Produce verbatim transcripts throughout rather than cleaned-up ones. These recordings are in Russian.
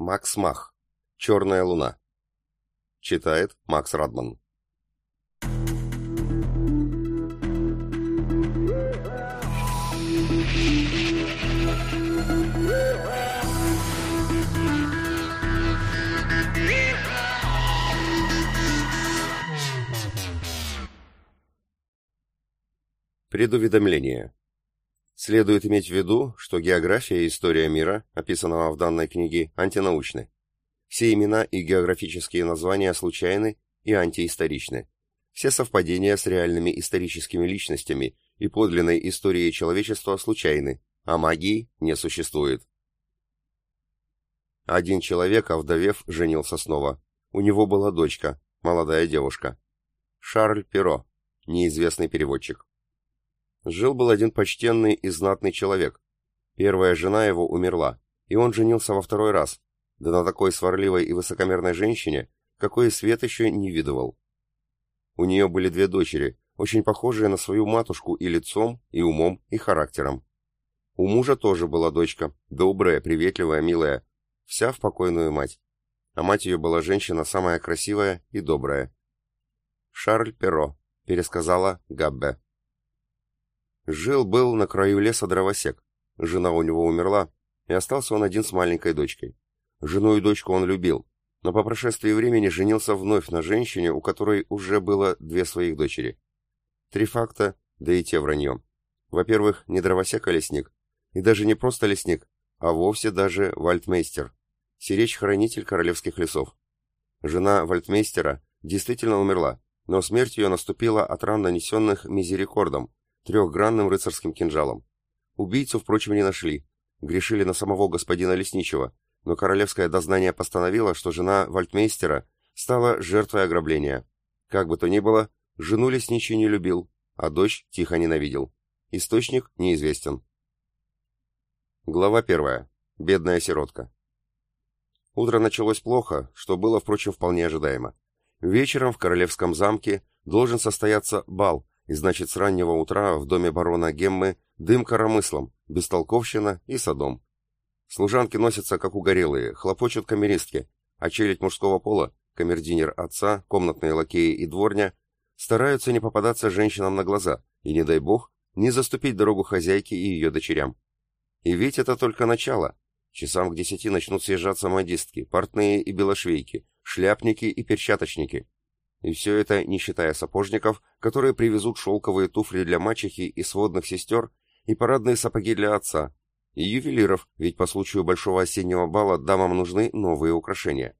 Макс Мах. «Черная луна». Читает Макс Радман. Предуведомление. Следует иметь в виду, что география и история мира, описанного в данной книге, антинаучны. Все имена и географические названия случайны и антиисторичны. Все совпадения с реальными историческими личностями и подлинной историей человечества случайны, а магии не существует. Один человек, овдовев, женился снова. У него была дочка, молодая девушка. Шарль Перро, неизвестный переводчик. Жил-был один почтенный и знатный человек. Первая жена его умерла, и он женился во второй раз, да на такой сварливой и высокомерной женщине, какой свет еще не видывал. У нее были две дочери, очень похожие на свою матушку и лицом, и умом, и характером. У мужа тоже была дочка, добрая, приветливая, милая, вся в покойную мать. А мать ее была женщина самая красивая и добрая. «Шарль Перро», — пересказала Габбе. Жил-был на краю леса дровосек. Жена у него умерла, и остался он один с маленькой дочкой. Жену и дочку он любил, но по прошествии времени женился вновь на женщине, у которой уже было две своих дочери. Три факта, да и те вранье. Во-первых, не дровосек, а лесник. И даже не просто лесник, а вовсе даже вальдмейстер, сиречь-хранитель королевских лесов. Жена вальдмейстера действительно умерла, но смерть ее наступила от ран, нанесенных мизерикордом, трехгранным рыцарским кинжалом. Убийцу, впрочем, не нашли. Грешили на самого господина лесничего, но королевское дознание постановило, что жена вальдмейстера стала жертвой ограбления. Как бы то ни было, жену лесничий не любил, а дочь тихо ненавидел. Источник неизвестен. Глава первая. Бедная сиротка. Утро началось плохо, что было, впрочем, вполне ожидаемо. Вечером в королевском замке должен состояться бал, и значит, с раннего утра в доме барона Геммы дым коромыслом, бестолковщина и содом. Служанки носятся, как угорелые, хлопочут камеристки, а челядь мужского пола, камердинер отца, комнатные лакеи и дворня, стараются не попадаться женщинам на глаза и, не дай бог, не заступить дорогу хозяйке и ее дочерям. И ведь это только начало. Часам к десяти начнут съезжаться модистки, портные и белошвейки, шляпники и перчаточники. И все это не считая сапожников, которые привезут шелковые туфли для мачехи и сводных сестер, и парадные сапоги для отца, и ювелиров, ведь по случаю большого осеннего бала дамам нужны новые украшения.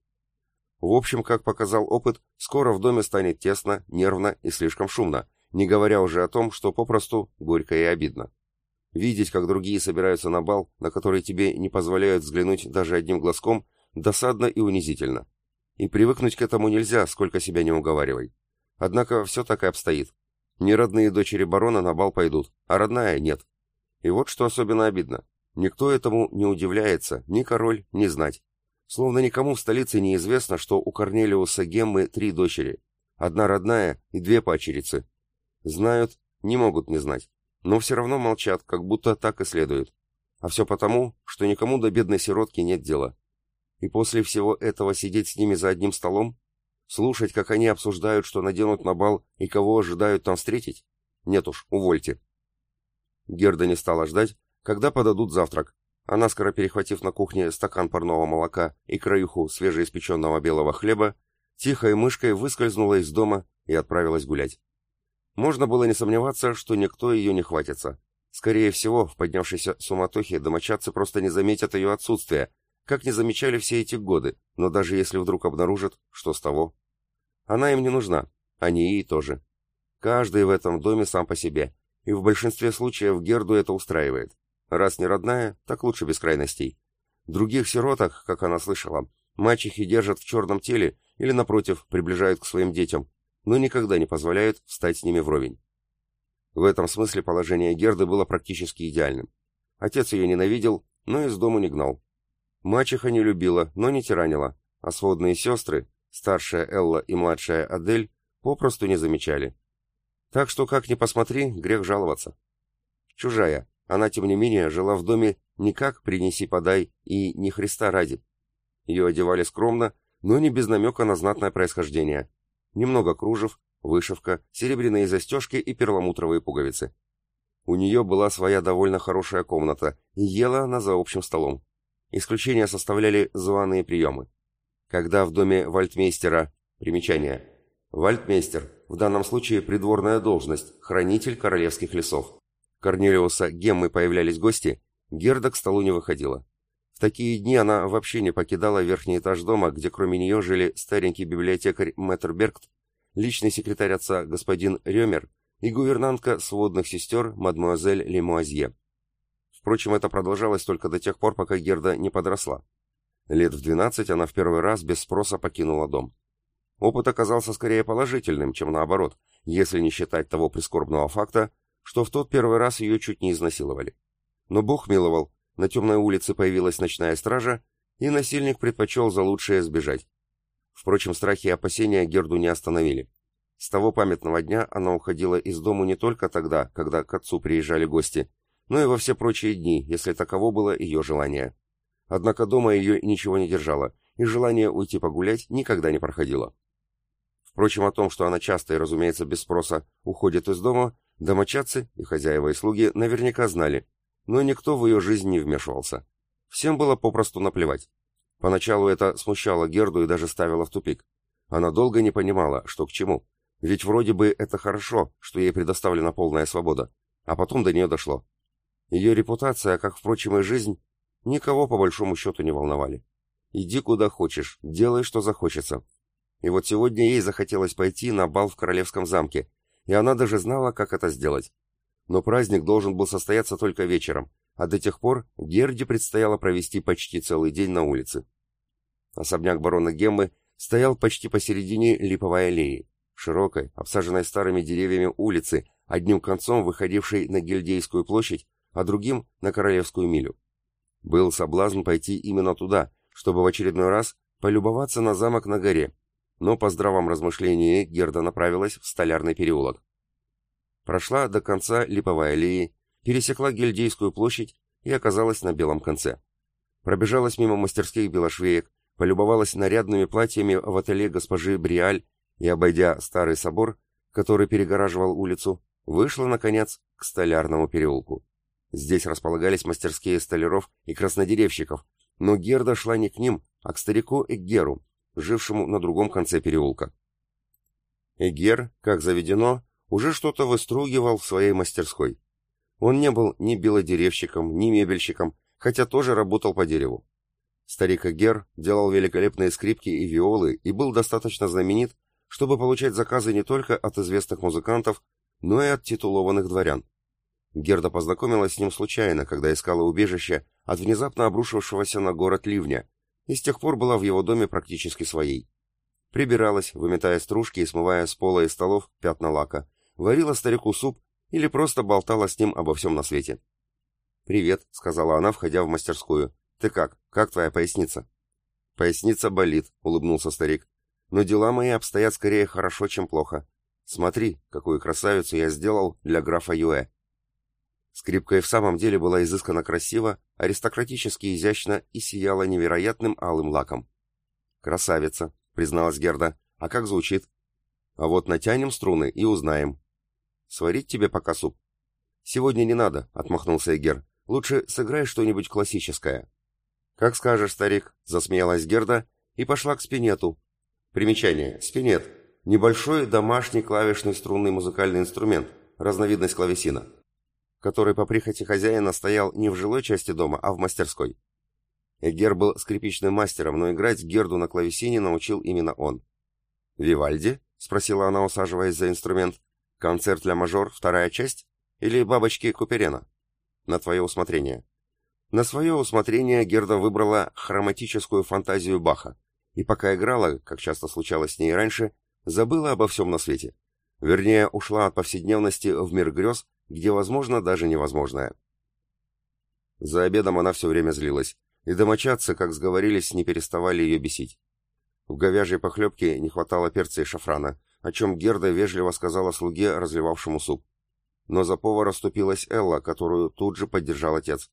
В общем, как показал опыт, скоро в доме станет тесно, нервно и слишком шумно, не говоря уже о том, что попросту горько и обидно. Видеть, как другие собираются на бал, на который тебе не позволяют взглянуть даже одним глазком, досадно и унизительно. И привыкнуть к этому нельзя, сколько себя не уговаривай. Однако все так и обстоит. Не родные дочери барона на бал пойдут, а родная нет. И вот что особенно обидно. Никто этому не удивляется, ни король, ни знать. Словно никому в столице не известно, что у Корнелиуса Геммы три дочери. Одна родная и две падчерицы. Знают, не могут не знать. Но все равно молчат, как будто так и следует. А все потому, что никому до бедной сиротки нет дела. И после всего этого сидеть с ними за одним столом? Слушать, как они обсуждают, что наденут на бал и кого ожидают там встретить? Нет уж, увольте. Герда не стала ждать, когда подадут завтрак. А наскоро перехватив на кухне стакан парного молока и краюху свежеиспеченного белого хлеба, тихой мышкой выскользнула из дома и отправилась гулять. Можно было не сомневаться, что никто ее не хватится. Скорее всего, в поднявшейся суматохе домочадцы просто не заметят ее отсутствия, как не замечали все эти годы, но даже если вдруг обнаружат, что с того? Она им не нужна, они ей тоже. Каждый в этом доме сам по себе, и в большинстве случаев Герду это устраивает. Раз не родная, так лучше без крайностей. Других сироток, как она слышала, мачехи держат в черном теле или, напротив, приближают к своим детям, но никогда не позволяют встать с ними вровень. В этом смысле положение Герды было практически идеальным. Отец ее ненавидел, но из дому не гнал. Мачеха не любила, но не тиранила, а сводные сестры, старшая Элла и младшая Адель, попросту не замечали. Так что, как ни посмотри, грех жаловаться. Чужая, она, тем не менее, жила в доме не как «принеси-подай» и «не Христа ради». Ее одевали скромно, но не без намека на знатное происхождение. Немного кружев, вышивка, серебряные застежки и перламутровые пуговицы. У нее была своя довольно хорошая комната, и ела она за общим столом. Исключение составляли званые приемы. Когда в доме вальдмейстера... Примечание. Вальдмейстер, в данном случае придворная должность, хранитель королевских лесов. Корнелиуса Геммы появлялись гости, Герда к столу не выходила. В такие дни она вообще не покидала верхний этаж дома, где кроме нее жили старенький библиотекарь Мэтр Бергт, личный секретарь отца господин Рёмер и гувернантка сводных сестер мадмуазель Лемуазье. Впрочем, это продолжалось только до тех пор, пока Герда не подросла. Лет в двенадцать она в первый раз без спроса покинула дом. Опыт оказался скорее положительным, чем наоборот, если не считать того прискорбного факта, что в тот первый раз ее чуть не изнасиловали. Но Бог миловал, на темной улице появилась ночная стража, и насильник предпочел за лучшее сбежать. Впрочем, страхи и опасения Герду не остановили. С того памятного дня она уходила из дому не только тогда, когда к отцу приезжали гости, но и во все прочие дни, если таково было ее желание. Однако дома ее ничего не держало, и желание уйти погулять никогда не проходило. Впрочем, о том, что она часто и, разумеется, без спроса уходит из дома, домочадцы и хозяева и слуги наверняка знали, но никто в ее жизнь не вмешивался. Всем было попросту наплевать. Поначалу это смущало Герду и даже ставило в тупик. Она долго не понимала, что к чему. Ведь вроде бы это хорошо, что ей предоставлена полная свобода. А потом до нее дошло. Ее репутация, как, впрочем, и жизнь, никого по большому счету не волновали. Иди куда хочешь, делай, что захочется. И вот сегодня ей захотелось пойти на бал в королевском замке, и она даже знала, как это сделать. Но праздник должен был состояться только вечером, а до тех пор Герде предстояло провести почти целый день на улице. Особняк барона Геммы стоял почти посередине липовой аллеи, широкой, обсаженной старыми деревьями улицы, одним концом выходившей на Гильдейскую площадь, а другим — на Королевскую милю. Был соблазн пойти именно туда, чтобы в очередной раз полюбоваться на замок на горе, но по здравом размышлении Герда направилась в Столярный переулок. Прошла до конца Липовой аллеи, пересекла Гильдейскую площадь и оказалась на белом конце. Пробежалась мимо мастерских белошвеек, полюбовалась нарядными платьями в ателье госпожи Бриаль и, обойдя старый собор, который перегораживал улицу, вышла, наконец, к Столярному переулку. Здесь располагались мастерские столяров и краснодеревщиков, но Герда шла не к ним, а к старику Эггеру, жившему на другом конце переулка. Эггер, как заведено, уже что-то выстругивал в своей мастерской. Он не был ни белодеревщиком, ни мебельщиком, хотя тоже работал по дереву. Старик Эггер делал великолепные скрипки и виолы и был достаточно знаменит, чтобы получать заказы не только от известных музыкантов, но и от титулованных дворян. Герда познакомилась с ним случайно, когда искала убежище от внезапно обрушившегося на город ливня, и с тех пор была в его доме практически своей. Прибиралась, выметая стружки и смывая с пола и столов пятна лака, варила старику суп или просто болтала с ним обо всем на свете. «Привет», — сказала она, входя в мастерскую. «Ты как? Как твоя поясница?» «Поясница болит», — улыбнулся старик. «Но дела мои обстоят скорее хорошо, чем плохо. Смотри, какую красавицу я сделал для графа Юэ». Скрипка и в самом деле была изысканно красива, аристократически изящна и сияла невероятным алым лаком. «Красавица», — призналась Герда. «А как звучит?» «А вот натянем струны и узнаем». «Сварить тебе пока суп?» «Сегодня не надо», — отмахнулся Эггер. «Лучше сыграй что-нибудь классическое». «Как скажешь, старик», — засмеялась Герда и пошла к спинету. Примечание. Спинет. Небольшой домашний клавишный струнный музыкальный инструмент, разновидность клавесина, который по прихоти хозяина стоял не в жилой части дома, а в мастерской. Эггер был скрипичным мастером, но играть Герду на клавесине научил именно он. «Вивальди?» — спросила она, усаживаясь за инструмент. «Концерт ля мажор, вторая часть? Или бабочки Куперена?» «На твое усмотрение». На свое усмотрение Герда выбрала хроматическую фантазию Баха, и пока играла, как часто случалось с ней раньше, забыла обо всем на свете. Вернее, ушла от повседневности в мир грез, где возможно даже невозможное. За обедом она все время злилась, и домочадцы, как сговорились, не переставали ее бесить. В говяжьей похлебке не хватало перца и шафрана, о чем Герда вежливо сказала слуге, разливавшему суп. Но за повара вступилась Элла, которую тут же поддержал отец.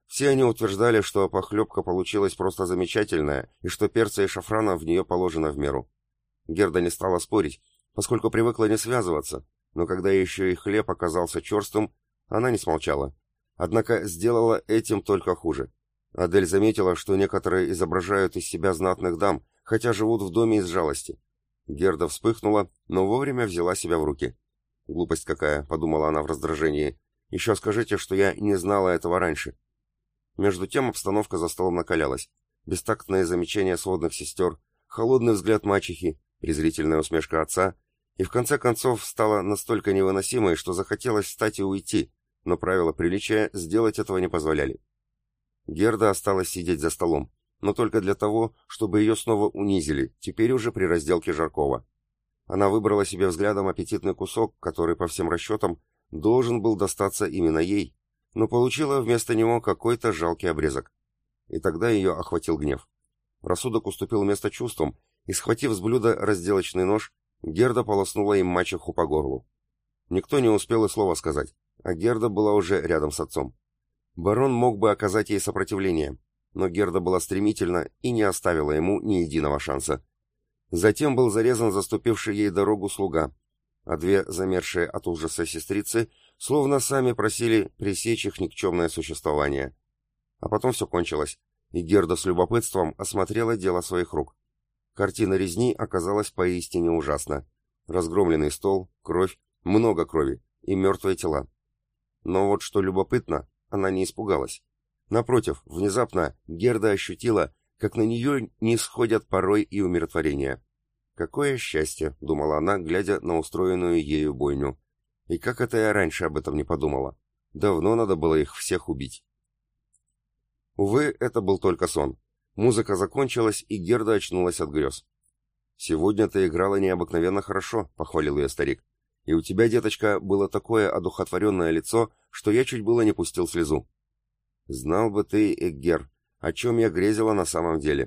Все они утверждали, что похлебка получилась просто замечательная, и что перца и шафрана в нее положено в меру. Герда не стала спорить, поскольку привыкла не связываться, но когда еще и хлеб оказался черствым, она не смолчала. Однако сделала этим только хуже. Адель заметила, что некоторые изображают из себя знатных дам, хотя живут в доме из жалости. Герда вспыхнула, но вовремя взяла себя в руки. «Глупость какая», — подумала она в раздражении. «Еще скажите, что я не знала этого раньше». Между тем обстановка за столом накалялась. Бестактные замечания сводных сестер, холодный взгляд мачехи, презрительная усмешка отца, и в конце концов стало настолько невыносимой, что захотелось встать и уйти, но правила приличия сделать этого не позволяли. Герда осталась сидеть за столом, но только для того, чтобы ее снова унизили, теперь уже при разделке жаркого. Она выбрала себе взглядом аппетитный кусок, который, по всем расчетам, должен был достаться именно ей, но получила вместо него какой-то жалкий обрезок. И тогда ее охватил гнев. Рассудок уступил место чувствам, и, схватив с блюда разделочный нож, Герда полоснула им мачеху по горлу. Никто не успел и слова сказать, а Герда была уже рядом с отцом. Барон мог бы оказать ей сопротивление, но Герда была стремительна и не оставила ему ни единого шанса. Затем был зарезан заступивший ей дорогу слуга, а две замершие от ужаса сестрицы словно сами просили пресечь их никчемное существование. А потом все кончилось, и Герда с любопытством осмотрела дело своих рук. Картина резни оказалась поистине ужасна. Разгромленный стол, кровь, много крови и мертвые тела. Но вот что любопытно, она не испугалась. Напротив, внезапно Герда ощутила, как на нее нисходят порой и умиротворение. «Какое счастье!» — думала она, глядя на устроенную ею бойню. «И как это я раньше об этом не подумала? Давно надо было их всех убить». Увы, это был только сон. Музыка закончилась, и Герда очнулась от грез. «Сегодня ты играла необыкновенно хорошо», — похвалил ее старик. «И у тебя, деточка, было такое одухотворенное лицо, что я чуть было не пустил слезу». «Знал бы ты, Эггер, о чем я грезила на самом деле».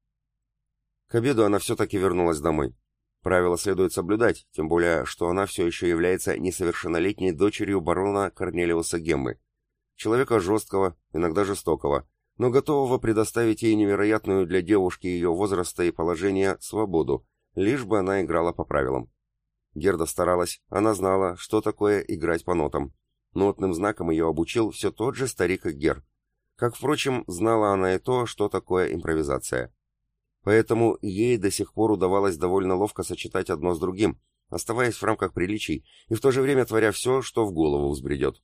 К обеду она все-таки вернулась домой. Правила следует соблюдать, тем более, что она все еще является несовершеннолетней дочерью барона Корнелиуса Геммы. Человека жесткого, иногда жестокого, но готового предоставить ей невероятную для девушки ее возраста и положения свободу, лишь бы она играла по правилам. Герда старалась, она знала, что такое играть по нотам. Нотным знаком ее обучил все тот же старик Эггер. Как, впрочем, знала она и то, что такое импровизация. Поэтому ей до сих пор удавалось довольно ловко сочетать одно с другим, оставаясь в рамках приличий и в то же время творя все, что в голову взбредет.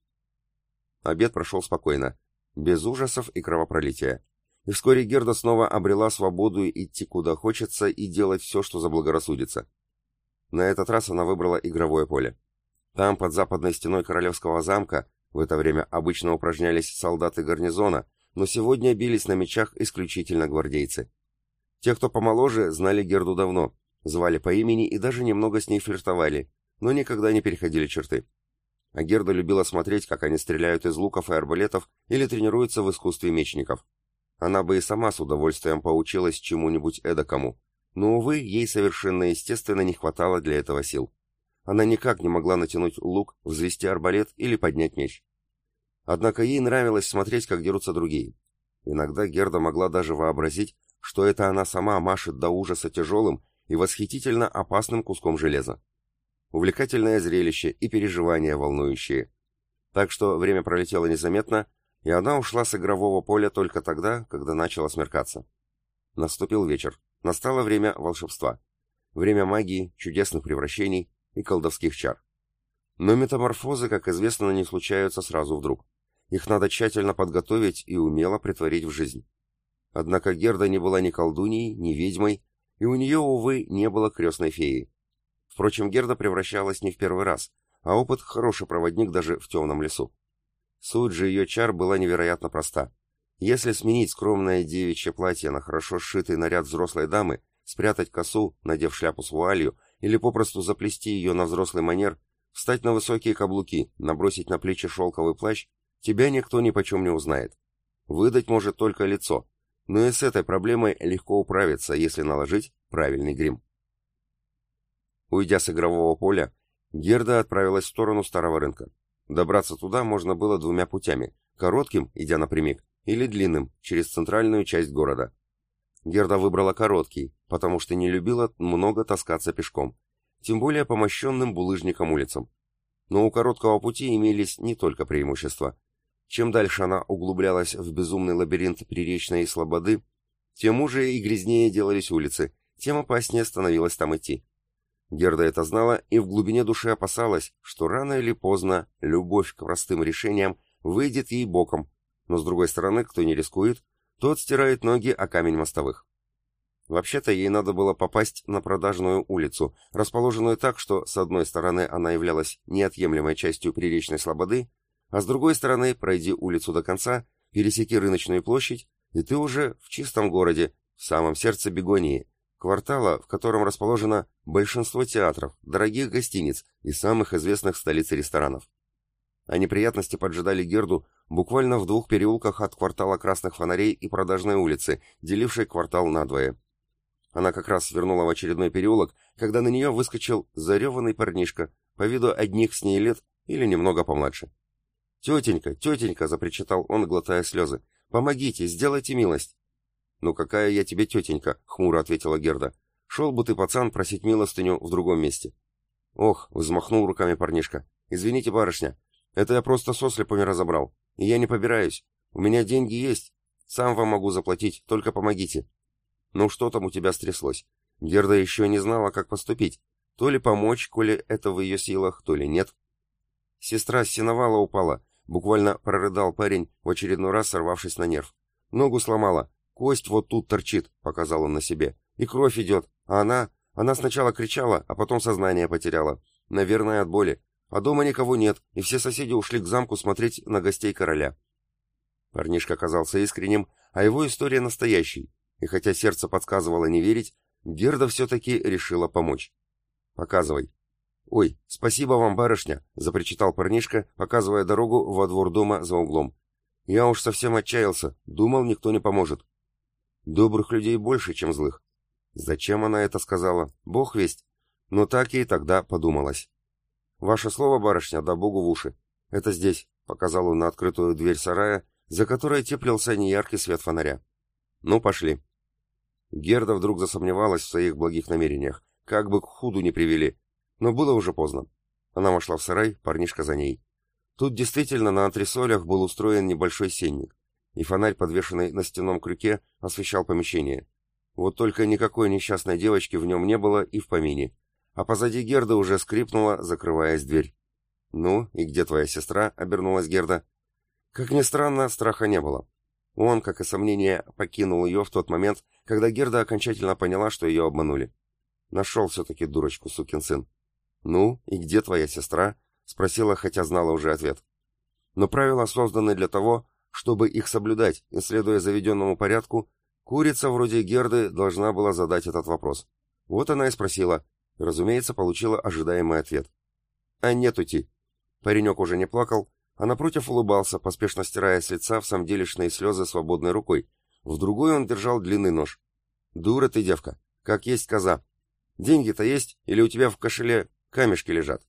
Обед прошел спокойно, без ужасов и кровопролития. И вскоре Герда снова обрела свободу идти куда хочется и делать все, что заблагорассудится. На этот раз она выбрала игровое поле. Там, под западной стеной королевского замка, в это время обычно упражнялись солдаты гарнизона, но сегодня бились на мечах исключительно гвардейцы. Те, кто помоложе, знали Герду давно, звали по имени и даже немного с ней флиртовали, но никогда не переходили черты. А Герда любила смотреть, как они стреляют из луков и арбалетов или тренируются в искусстве мечников. Она бы и сама с удовольствием поучилась чему-нибудь эдакому, но, увы, ей совершенно естественно не хватало для этого сил. Она никак не могла натянуть лук, взвести арбалет или поднять меч. Однако ей нравилось смотреть, как дерутся другие. Иногда Герда могла даже вообразить, что это она сама машет до ужаса тяжелым и восхитительно опасным куском железа. Увлекательное зрелище и переживания волнующие. Так что время пролетело незаметно, и она ушла с игрового поля только тогда, когда начало смеркаться. Наступил вечер. Настало время волшебства. Время магии, чудесных превращений и колдовских чар. Но метаморфозы, как известно, не случаются сразу вдруг. Их надо тщательно подготовить и умело претворить в жизнь. Однако Герда не была ни колдуньей, ни ведьмой, и у нее, увы, не было крестной феи. Впрочем, Герда превращалась не в первый раз, а опыт — хороший проводник даже в темном лесу. Суть же ее чар была невероятно проста. Если сменить скромное девичье платье на хорошо сшитый наряд взрослой дамы, спрятать косу, надев шляпу с вуалью, или попросту заплести ее на взрослый манер, встать на высокие каблуки, набросить на плечи шелковый плащ, тебя никто ни почем не узнает. Выдать может только лицо, но и с этой проблемой легко управиться, если наложить правильный грим. Уйдя с игрового поля, Герда отправилась в сторону старого рынка. Добраться туда можно было двумя путями: коротким, идя напрямик, или длинным, через центральную часть города. Герда выбрала короткий, потому что не любила много таскаться пешком, тем более по мощенным булыжником улицам. Но у короткого пути имелись не только преимущества. Чем дальше она углублялась в безумный лабиринт приречной слободы, тем уже и грязнее делались улицы, тем опаснее становилось там идти. Герда это знала и в глубине души опасалась, что рано или поздно любовь к простым решениям выйдет ей боком, но с другой стороны, кто не рискует, тот стирает ноги о камень мостовых. Вообще-то ей надо было попасть на Продажную улицу, расположенную так, что с одной стороны она являлась неотъемлемой частью приречной слободы, а с другой стороны пройди улицу до конца, пересеки рыночную площадь, и ты уже в чистом городе, в самом сердце Бегонии, квартала, в котором расположено большинство театров, дорогих гостиниц и самых известных в столице ресторанов. А неприятности поджидали Герду буквально в двух переулках от квартала Красных Фонарей и Продажной улицы, делившей квартал надвое. Она как раз свернула в очередной переулок, когда на нее выскочил зареванный парнишка, по виду одних с ней лет или немного помладше. «Тетенька, тетенька!» — запричитал он, глотая слезы. «Помогите, сделайте милость!» «Ну какая я тебе тетенька?» — хмуро ответила Герда. «Шел бы ты, пацан, просить милостыню в другом месте». «Ох!» — взмахнул руками парнишка. «Извините, барышня, это я просто сослепу не разобрал. И я не побираюсь. У меня деньги есть. Сам вам могу заплатить, только помогите». «Ну что там у тебя стряслось?» Герда еще не знала, как поступить. То ли помочь, коли это в ее силах, то ли нет. Сестра с сеновала упала. Буквально прорыдал парень, в очередной раз сорвавшись на нерв. «Ногу сломала. Кость вот тут торчит», — показал он на себе. «И кровь идет. А она... Она сначала кричала, а потом сознание потеряла. Наверное, от боли. А дома никого нет, и все соседи ушли к замку смотреть на гостей короля». Парнишка оказался искренним, а его история настоящей. И хотя сердце подсказывало не верить, Герда все-таки решила помочь. «Показывай». «Ой, спасибо вам, барышня», — запричитал парнишка, показывая дорогу во двор дома за углом. «Я уж совсем отчаялся, думал, никто не поможет». Добрых людей больше, чем злых. Зачем она это сказала? Бог весть. Но так ей тогда подумалось. «Ваше слово, барышня, да богу в уши. Это здесь», — показал он на открытую дверь сарая, за которой теплился неяркий свет фонаря. «Ну, пошли». Герда вдруг засомневалась в своих благих намерениях, как бы к худу не привели, но было уже поздно. Она вошла в сарай, парнишка за ней. Тут действительно на антресолях был устроен небольшой сенник, и фонарь, подвешенный на стенном крюке, освещал помещение. Вот только никакой несчастной девочки в нем не было и в помине, а позади Герды уже скрипнула, закрываясь дверь. «Ну, и где твоя сестра?» — обернулась Герда. Как ни странно, страха не было. Он, как и сомнение, покинул ее в тот момент, когда Герда окончательно поняла, что ее обманули. Нашел все-таки дурочку, сукин сын. «Ну, и где твоя сестра?» — спросила, хотя знала уже ответ. Но правила созданы для того, чтобы их соблюдать, и, следуя заведенному порядку, курица вроде Герды должна была задать этот вопрос. Вот она и спросила, и, разумеется, получила ожидаемый ответ. «А нет ути». Паренек уже не плакал, а напротив улыбался, поспешно стирая с лица в самом делешные слезы свободной рукой. В другой он держал длинный нож. «Дура ты, девка, как есть коза. Деньги-то есть, или у тебя в кошеле камешки лежат?»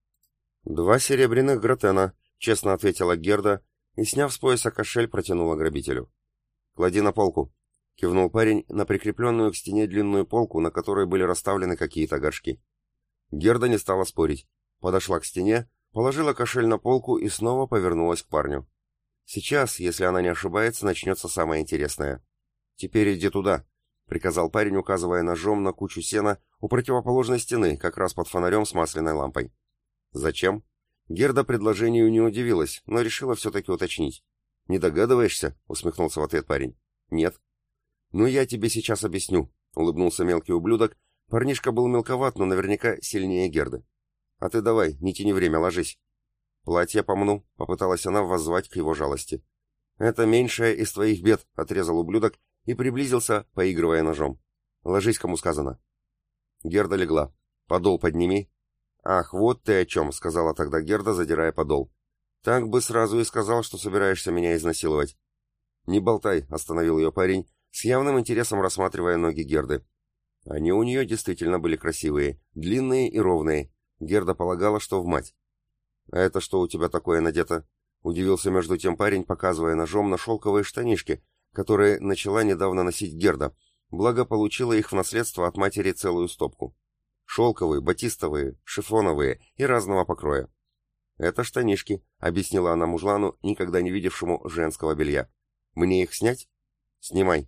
«Два серебряных гратена», — честно ответила Герда, и, сняв с пояса кошель, протянула грабителю. «Клади на полку», — кивнул парень на прикрепленную к стене длинную полку, на которой были расставлены какие-то горшки. Герда не стала спорить. Подошла к стене, положила кошель на полку и снова повернулась к парню. Сейчас, если она не ошибается, начнется самое интересное. «Теперь иди туда», — приказал парень, указывая ножом на кучу сена у противоположной стены, как раз под фонарем с масляной лампой. «Зачем?» Герда предложению не удивилась, но решила все-таки уточнить. «Не догадываешься?» — усмехнулся в ответ парень. «Нет». «Ну, я тебе сейчас объясню», — улыбнулся мелкий ублюдок. Парнишка был мелковат, но наверняка сильнее Герды. «А ты давай, не тяни время, ложись». «Платье помну», — попыталась она воззвать к его жалости. «Это меньшая из твоих бед», — отрезал ублюдок и приблизился, поигрывая ножом. «Ложись, кому сказано». Герда легла. «Подол подними». «Ах, вот ты о чем», — сказала тогда Герда, задирая подол. «Так бы сразу и сказал, что собираешься меня изнасиловать». «Не болтай», — остановил ее парень, с явным интересом рассматривая ноги Герды. Они у нее действительно были красивые, длинные и ровные. Герда полагала, что в мать. «А это что у тебя такое надето?» Удивился между тем парень, показывая ножом на шелковые штанишки, которые начала недавно носить Герда, благо получила их в наследство от матери целую стопку. Шелковые, батистовые, шифоновые и разного покроя. «Это штанишки», — объяснила она мужлану, никогда не видевшему женского белья. «Мне их снять?» «Снимай».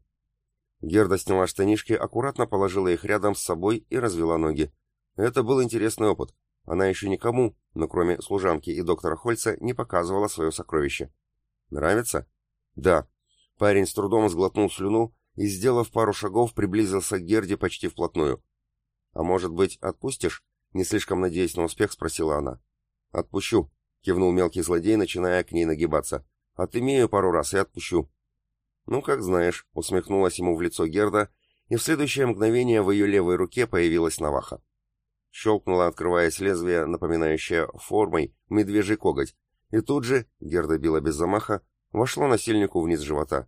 Герда сняла штанишки, аккуратно положила их рядом с собой и развела ноги. Это был интересный опыт. Она еще никому, но кроме служанки и доктора Хольца, не показывала свое сокровище. «Нравится?» «Да». Парень с трудом сглотнул слюну и, сделав пару шагов, приблизился к Герде почти вплотную. «А может быть, отпустишь?» — не слишком надеясь на успех, спросила она. «Отпущу», — кивнул мелкий злодей, начиная к ней нагибаться. «Отымею пару раз и отпущу». «Ну, как знаешь», — усмехнулась ему в лицо Герда, и в следующее мгновение в ее левой руке появилась наваха. Щелкнуло, открываясь лезвие, напоминающее формой медвежий коготь, и тут же, Герда била без замаха, вошло насильнику вниз живота.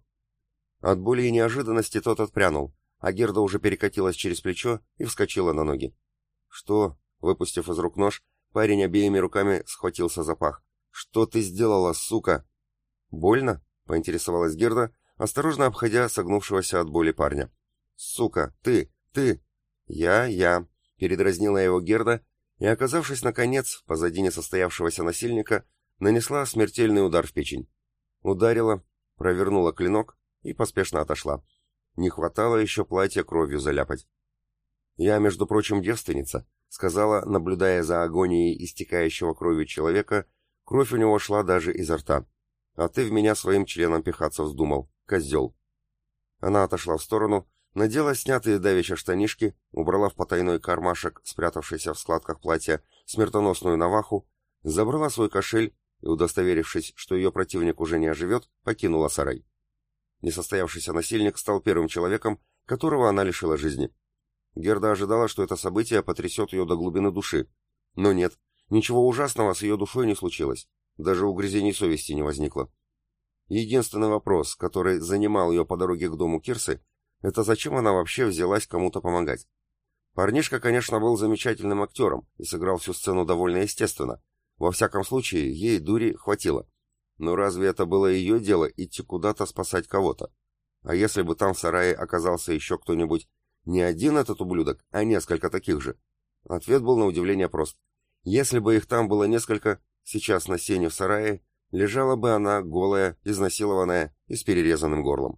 От боли и неожиданности тот отпрянул, а Герда уже перекатилась через плечо и вскочила на ноги. «Что?» — выпустив из рук нож, парень обеими руками схватился за пах. «Что ты сделала, сука?» «Больно?» — поинтересовалась Герда, осторожно обходя согнувшегося от боли парня. «Сука, ты, ты!» «Я, я!» — передразнила его Герда и, оказавшись, наконец, позади несостоявшегося насильника, нанесла смертельный удар в печень. Ударила, провернула клинок и поспешно отошла. Не хватало еще платье кровью заляпать. «Я, между прочим, девственница», — сказала, наблюдая за агонией истекающего кровью человека, кровь у него шла даже изо рта. «А ты в меня своим членом пихаться вздумал, козел». Она отошла в сторону, надела снятые давеча штанишки, убрала в потайной кармашек, спрятавшийся в складках платья, смертоносную наваху, забрала свой кошель и, удостоверившись, что ее противник уже не оживет, покинула сарай. Несостоявшийся насильник стал первым человеком, которого она лишила жизни. Герда ожидала, что это событие потрясет ее до глубины души. Но нет, ничего ужасного с ее душой не случилось. Даже угрызений совести не возникло. Единственный вопрос, который занимал ее по дороге к дому Кирсы, это зачем она вообще взялась кому-то помогать. Парнишка, конечно, был замечательным актером и сыграл всю сцену довольно естественно. Во всяком случае, ей дури хватило. Но разве это было ее дело идти куда-то спасать кого-то? А если бы там в сарае оказался еще кто-нибудь, не один этот ублюдок, а несколько таких же? Ответ был на удивление прост. Если бы их там было несколько, сейчас на сене в сарае лежала бы она голая, изнасилованная и с перерезанным горлом.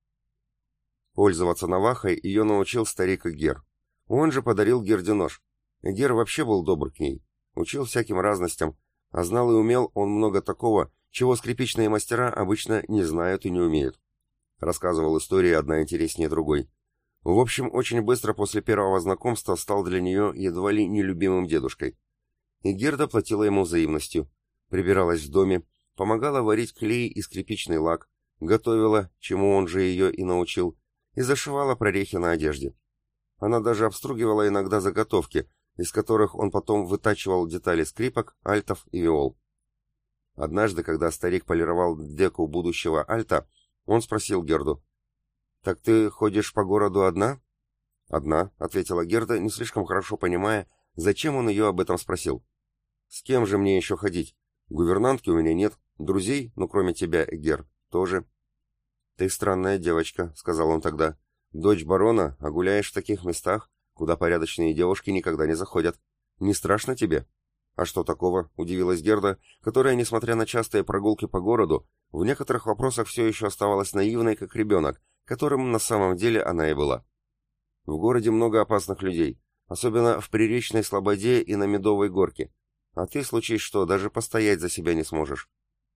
Пользоваться навахой ее научил старик Гер. Он же подарил Герде нож. Гер вообще был добр к ней, учил всяким разностям, а знал и умел он много такого, чего скрипичные мастера обычно не знают и не умеют. Рассказывал истории одна интереснее другой. В общем, очень быстро после первого знакомства стал для нее едва ли нелюбимым дедушкой. И Герда платила ему взаимностью. Прибиралась в доме, помогала варить клей и скрипичный лак, готовила, чему он же ее и научил, и зашивала прорехи на одежде. Она даже обстругивала иногда заготовки, из которых он потом вытачивал детали скрипок, альтов и виол. Однажды, когда старик полировал деку будущего альта, он спросил Герду: «Так ты ходишь по городу одна?» «Одна», — ответила Герда, не слишком хорошо понимая, зачем он ее об этом спросил. «С кем же мне еще ходить? Гувернантки у меня нет, друзей, ну кроме тебя, Гер, тоже». «Ты странная девочка», — сказал он тогда. «Дочь барона, а гуляешь в таких местах, куда порядочные девушки никогда не заходят. Не страшно тебе?» «А что такого?» — удивилась Герда, которая, несмотря на частые прогулки по городу, в некоторых вопросах все еще оставалась наивной, как ребенок, которым на самом деле она и была. «В городе много опасных людей, особенно в Приречной Слободе и на Медовой горке. А ты, случись что, даже постоять за себя не сможешь».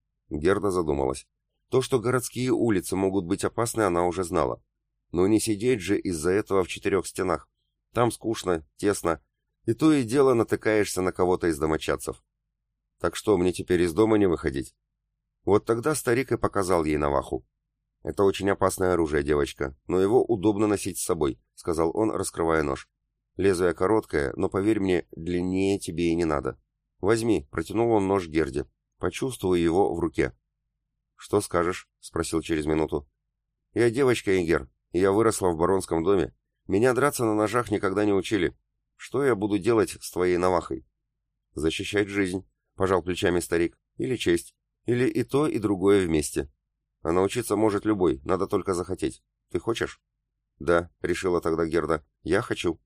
Герда задумалась. То, что городские улицы могут быть опасны, она уже знала. Но не сидеть же из-за этого в четырех стенах. Там скучно, тесно, и то и дело натыкаешься на кого-то из домочадцев. Так что, мне теперь из дома не выходить? Вот тогда старик и показал ей наваху. «Это очень опасное оружие, девочка, но его удобно носить с собой», — сказал он, раскрывая нож. «Лезвие короткое, но, поверь мне, длиннее тебе и не надо. Возьми», — протянул он нож Герде. «Почувствуй его в руке». «Что скажешь?» — спросил через минуту. «Я девочка, Игер, и я выросла в баронском доме. Меня драться на ножах никогда не учили. Что я буду делать с твоей навахой?» «Защищать жизнь», — пожал плечами старик, — «или честь. Или и то, и другое вместе. А научиться может любой, надо только захотеть. Ты хочешь? Да, решила тогда Герда, я хочу.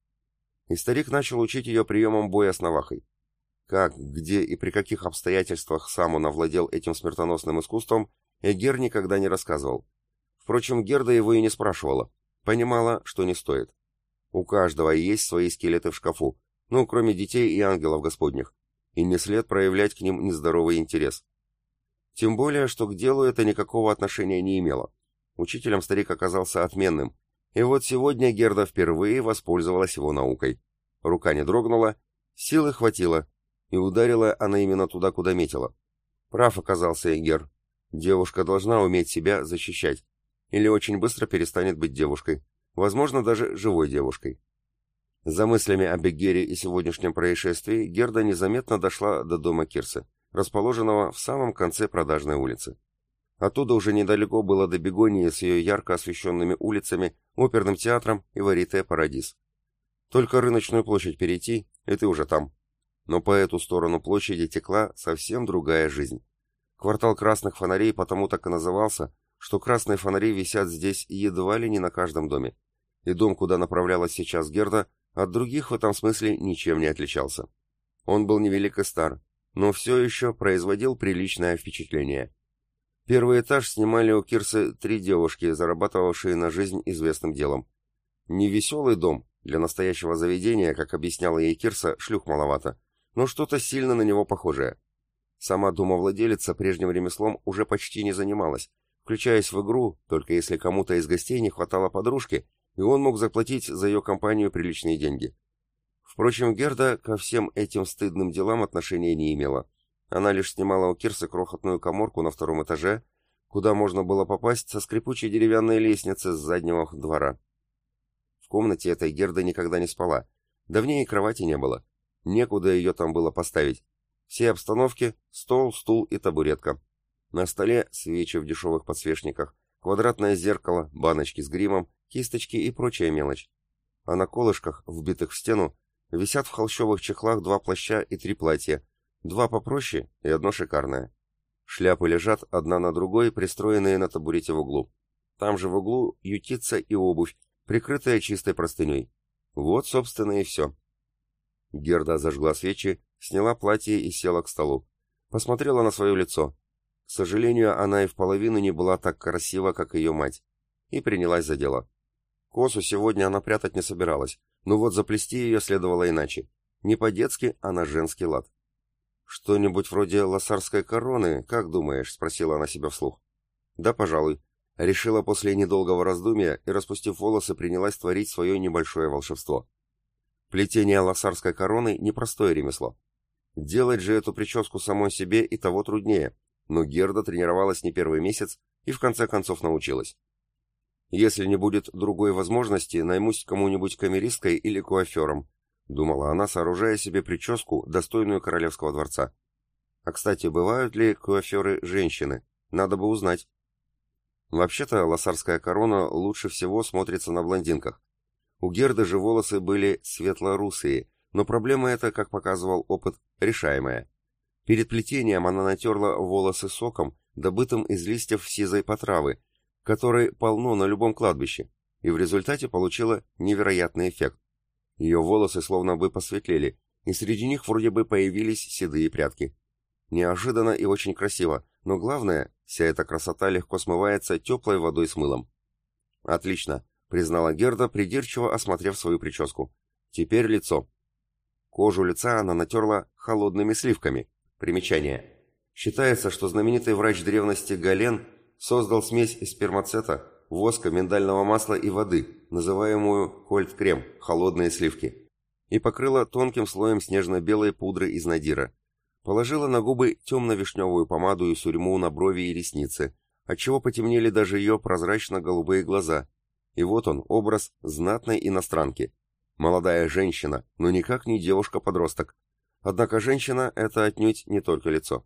И старик начал учить ее приемам боя с навахой. Как, где и при каких обстоятельствах сам он овладел этим смертоносным искусством, Эгер никогда не рассказывал. Впрочем, Герда его и не спрашивала. Понимала, что не стоит. У каждого есть свои скелеты в шкафу, ну, кроме детей и ангелов господних, и не след проявлять к ним нездоровый интерес. Тем более, что к делу это никакого отношения не имело. Учителем старик оказался отменным, и вот сегодня Герда впервые воспользовалась его наукой. Рука не дрогнула, силы хватило, и ударила она именно туда, куда метила. Прав оказался Эгер. Девушка должна уметь себя защищать, или очень быстро перестанет быть девушкой, возможно, даже живой девушкой. За мыслями об Эгере и сегодняшнем происшествии Герда незаметно дошла до дома Кирсы, расположенного в самом конце продажной улицы. Оттуда уже недалеко было до Бегонии с ее ярко освещенными улицами, оперным театром и Варите Парадис. Только рыночную площадь перейти, и ты уже там. Но по эту сторону площади текла совсем другая жизнь. Квартал красных фонарей потому так и назывался, что красные фонари висят здесь едва ли не на каждом доме. И дом, куда направлялась сейчас Герда, от других в этом смысле ничем не отличался. Он был невелик и стар, но все еще производил приличное впечатление. Первый этаж снимали у Кирсы три девушки, зарабатывавшие на жизнь известным делом. Не веселый дом, для настоящего заведения, как объясняла ей Кирса, шлюх маловато, но что-то сильно на него похожее. Сама домовладелица прежним ремеслом уже почти не занималась, включаясь в игру, только если кому-то из гостей не хватало подружки, и он мог заплатить за ее компанию приличные деньги. Впрочем, Герда ко всем этим стыдным делам отношения не имела. Она лишь снимала у Кирсы крохотную каморку на втором этаже, куда можно было попасть со скрипучей деревянной лестницы с заднего двора. В комнате этой Герда никогда не спала, да в ней и кровати не было. Некуда ее там было поставить. Все обстановки — стол, стул и табуретка. На столе свечи в дешевых подсвечниках, квадратное зеркало, баночки с гримом, кисточки и прочая мелочь. А на колышках, вбитых в стену, висят в холщовых чехлах два плаща и три платья, два попроще и одно шикарное. Шляпы лежат одна на другой, пристроенные на табурете в углу. Там же в углу ютится и обувь, прикрытая чистой простыней. Вот, собственно, и все. Герда зажгла свечи, сняла платье и села к столу. Посмотрела на свое лицо. К сожалению, она и в половину не была так красива, как ее мать. И принялась за дело. Косу сегодня она прятать не собиралась, но вот заплести ее следовало иначе. Не по-детски, а на женский лад. «Что-нибудь вроде лосарской короны, как думаешь?» — спросила она себя вслух. «Да, пожалуй». Решила после недолгого раздумья и, распустив волосы, принялась творить свое небольшое волшебство. Плетение лосарской короны — непростое ремесло. Делать же эту прическу самой себе и того труднее, но Герда тренировалась не первый месяц и в конце концов научилась. «Если не будет другой возможности, наймусь кому-нибудь камеристкой или куафером», — думала она, сооружая себе прическу, достойную королевского дворца. «А, кстати, бывают ли куаферы женщины? Надо бы узнать». Вообще-то лосарская корона лучше всего смотрится на блондинках. У Герды же волосы были светло-русые, но проблема эта, как показывал опыт, решаемая. Перед плетением она натерла волосы соком, добытым из листьев сизой потравы, которой полно на любом кладбище, и в результате получила невероятный эффект. Ее волосы словно бы посветлели, и среди них вроде бы появились седые прядки. Неожиданно и очень красиво, но главное, вся эта красота легко смывается теплой водой с мылом. «Отлично», — признала Герда, придирчиво осмотрев свою прическу. «Теперь лицо». Кожу лица она натерла холодными сливками. Примечание. Считается, что знаменитый врач древности Гален создал смесь из спермацета, воска, миндального масла и воды, называемую кольт-крем, холодные сливки, и покрыла тонким слоем снежно-белой пудры из надира. Положила на губы темно-вишневую помаду и сурьму на брови и ресницы, отчего потемнели даже ее прозрачно-голубые глаза. И вот он, образ знатной иностранки. Молодая женщина, но никак не девушка-подросток. Однако женщина — это отнюдь не только лицо.